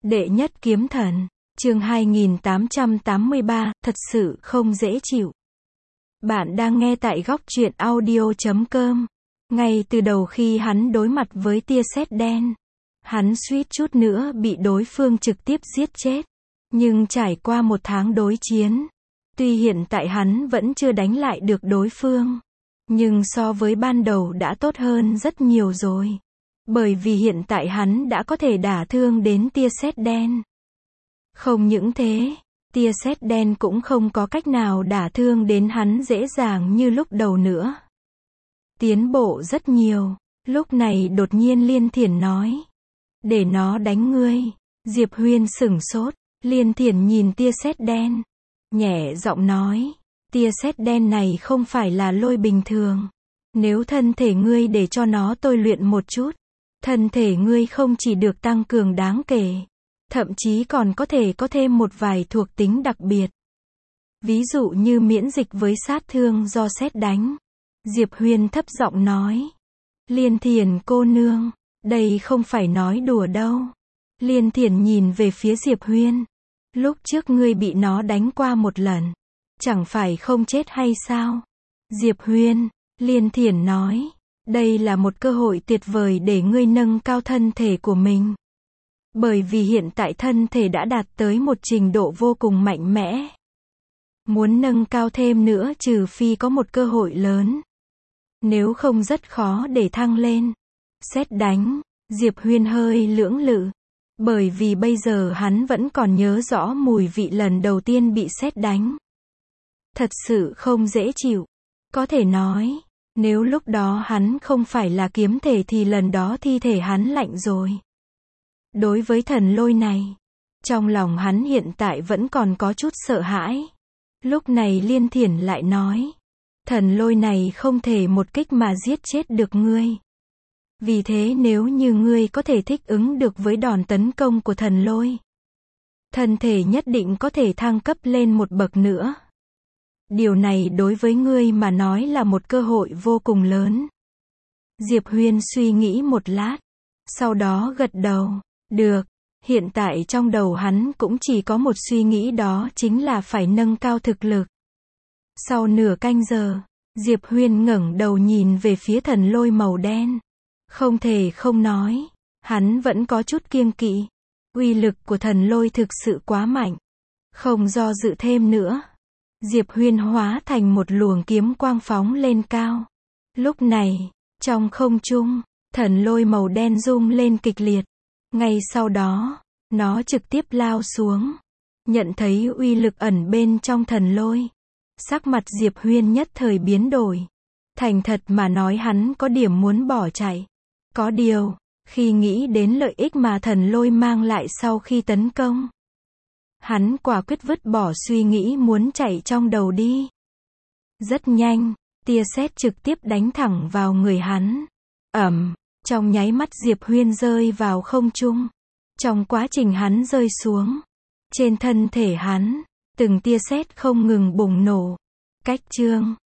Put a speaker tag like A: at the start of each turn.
A: Đệ nhất kiếm thần, chương 2883, thật sự không dễ chịu. Bạn đang nghe tại góc truyện audio.com. Ngay từ đầu khi hắn đối mặt với tia sét đen, hắn suýt chút nữa bị đối phương trực tiếp giết chết. Nhưng trải qua một tháng đối chiến, tuy hiện tại hắn vẫn chưa đánh lại được đối phương, nhưng so với ban đầu đã tốt hơn rất nhiều rồi. Bởi vì hiện tại hắn đã có thể đả thương đến tia sét đen. Không những thế, tia sét đen cũng không có cách nào đả thương đến hắn dễ dàng như lúc đầu nữa. Tiến bộ rất nhiều. Lúc này đột nhiên Liên Thiển nói, để nó đánh ngươi. Diệp Huyên sửng sốt. Liên Thiển nhìn tia sét đen, nhẹ giọng nói, tia sét đen này không phải là lôi bình thường. Nếu thân thể ngươi để cho nó tôi luyện một chút, thân thể ngươi không chỉ được tăng cường đáng kể, thậm chí còn có thể có thêm một vài thuộc tính đặc biệt. Ví dụ như miễn dịch với sát thương do sét đánh. Diệp Huyên thấp giọng nói. Liên Thiển cô nương, đây không phải nói đùa đâu. Liên Thiển nhìn về phía Diệp Huyên. Lúc trước ngươi bị nó đánh qua một lần, chẳng phải không chết hay sao? Diệp Huyên, Liên Thiển nói, đây là một cơ hội tuyệt vời để ngươi nâng cao thân thể của mình. Bởi vì hiện tại thân thể đã đạt tới một trình độ vô cùng mạnh mẽ. Muốn nâng cao thêm nữa trừ phi có một cơ hội lớn. Nếu không rất khó để thăng lên. Sét đánh, Diệp Huyên hơi lưỡng lự. Bởi vì bây giờ hắn vẫn còn nhớ rõ mùi vị lần đầu tiên bị sét đánh. Thật sự không dễ chịu. Có thể nói, nếu lúc đó hắn không phải là kiếm thể thì lần đó thi thể hắn lạnh rồi. Đối với thần lôi này, trong lòng hắn hiện tại vẫn còn có chút sợ hãi. Lúc này Liên Thiển lại nói, thần lôi này không thể một kích mà giết chết được ngươi. Vì thế nếu như ngươi có thể thích ứng được với đòn tấn công của thần lôi, thân thể nhất định có thể thăng cấp lên một bậc nữa. Điều này đối với ngươi mà nói là một cơ hội vô cùng lớn. Diệp Huyên suy nghĩ một lát, sau đó gật đầu. Được, hiện tại trong đầu hắn cũng chỉ có một suy nghĩ, đó chính là phải nâng cao thực lực. Sau nửa canh giờ, Diệp Huyên ngẩng đầu nhìn về phía thần lôi màu đen. Không thể không nói, hắn vẫn có chút kiêng kỵ. Uy lực của thần lôi thực sự quá mạnh. Không do dự thêm nữa, Diệp Huyên hóa thành một luồng kiếm quang phóng lên cao. Lúc này, trong không trung, thần lôi màu đen rung lên kịch liệt. Ngay sau đó, nó trực tiếp lao xuống. Nhận thấy uy lực ẩn bên trong thần lôi, sắc mặt Diệp Huyên nhất thời biến đổi. Thành thật mà nói hắn có điểm muốn bỏ chạy. Có điều, khi nghĩ đến lợi ích mà thần lôi mang lại sau khi tấn công, hắn quả quyết vứt bỏ suy nghĩ muốn chạy trong đầu đi. Rất nhanh, tia sét trực tiếp đánh thẳng vào người hắn. Trong nháy mắt Diệp Huyên rơi vào không trung. Trong quá trình hắn rơi xuống, trên thân thể hắn, từng tia sét không ngừng bùng nổ. Cách chương